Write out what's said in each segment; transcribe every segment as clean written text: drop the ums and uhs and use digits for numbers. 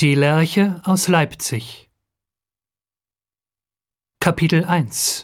Die Lerche aus Leipzig. Kapitel 1.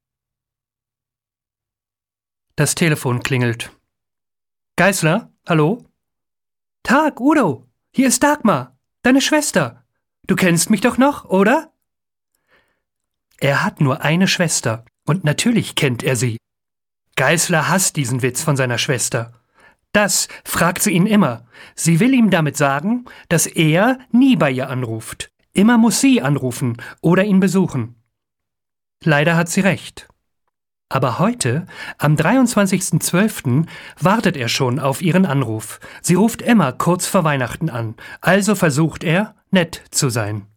Das Telefon klingelt. Geißler, hallo? Tag, Udo, hier ist Dagmar, deine Schwester. Du kennst mich doch noch, oder? Er hat nur eine Schwester, und natürlich kennt er sie. Geißler hasst diesen Witz von seiner Schwester. Das fragt sie ihn immer. Sie will ihm damit sagen, dass er nie bei ihr anruft. Immer muss sie anrufen oder ihn besuchen. Leider hat sie recht. Aber heute, am 23.12., wartet er schon auf ihren Anruf. Sie ruft immer kurz vor Weihnachten an, also versucht er, nett zu sein.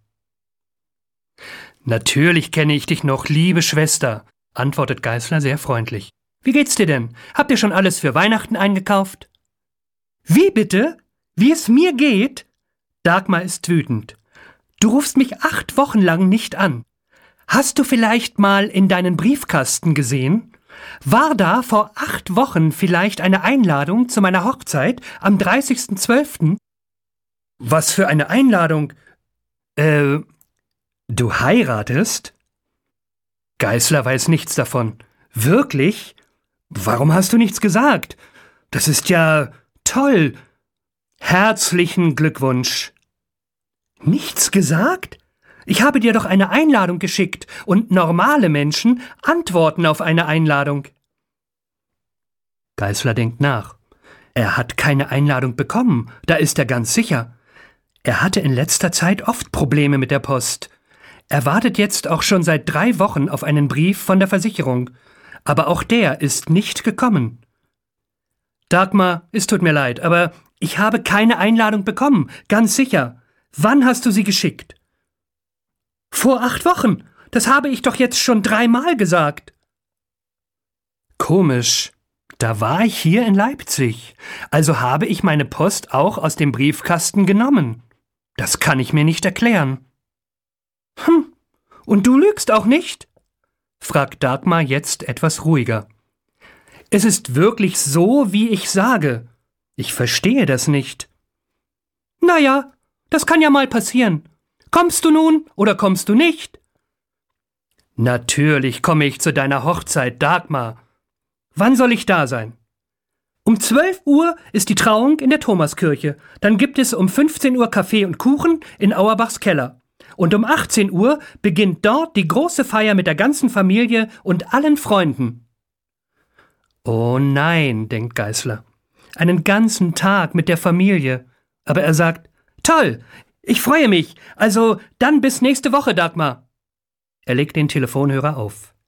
Natürlich kenne ich dich noch, liebe Schwester, antwortet Geißler sehr freundlich. Wie geht's dir denn? Habt ihr schon alles für Weihnachten eingekauft? Wie bitte? Wie es mir geht? Dagmar ist wütend. Du rufst mich 8 Wochen lang nicht an. Hast du vielleicht mal in deinen Briefkasten gesehen? War da vor 8 Wochen vielleicht eine Einladung zu meiner Hochzeit am 30.12.? Was für eine Einladung? Du heiratest? Geißler weiß nichts davon. Wirklich? Warum hast du nichts gesagt? Das ist ja toll. Herzlichen Glückwunsch. Nichts gesagt? Ich habe dir doch eine Einladung geschickt, und normale Menschen antworten auf eine Einladung. Geißler denkt nach. Er hat keine Einladung bekommen, da ist er ganz sicher. Er hatte in letzter Zeit oft Probleme mit der Post. Er wartet jetzt auch schon seit 3 Wochen auf einen Brief von der Versicherung. Aber auch der ist nicht gekommen. Dagmar, es tut mir leid, aber ich habe keine Einladung bekommen, ganz sicher. Wann hast du sie geschickt? Vor 8 Wochen. Das habe ich doch jetzt schon 3-mal gesagt. Komisch. Da war ich hier in Leipzig. Also habe ich meine Post auch aus dem Briefkasten genommen. Das kann ich mir nicht erklären. Und du lügst auch nicht? Fragt Dagmar jetzt etwas ruhiger. Es ist wirklich so, wie ich sage. Ich verstehe das nicht. Naja, das kann ja mal passieren. Kommst du nun oder kommst du nicht? Natürlich komme ich zu deiner Hochzeit, Dagmar. Wann soll ich da sein? Um 12 Uhr ist die Trauung in der Thomaskirche. Dann gibt es um 15 Uhr Kaffee und Kuchen in Auerbachs Keller. Und um 18 Uhr beginnt dort die große Feier mit der ganzen Familie und allen Freunden. Oh nein, denkt Geißler. Einen ganzen Tag mit der Familie. Aber er sagt, toll, ich freue mich. Also dann bis nächste Woche, Dagmar. Er legt den Telefonhörer auf.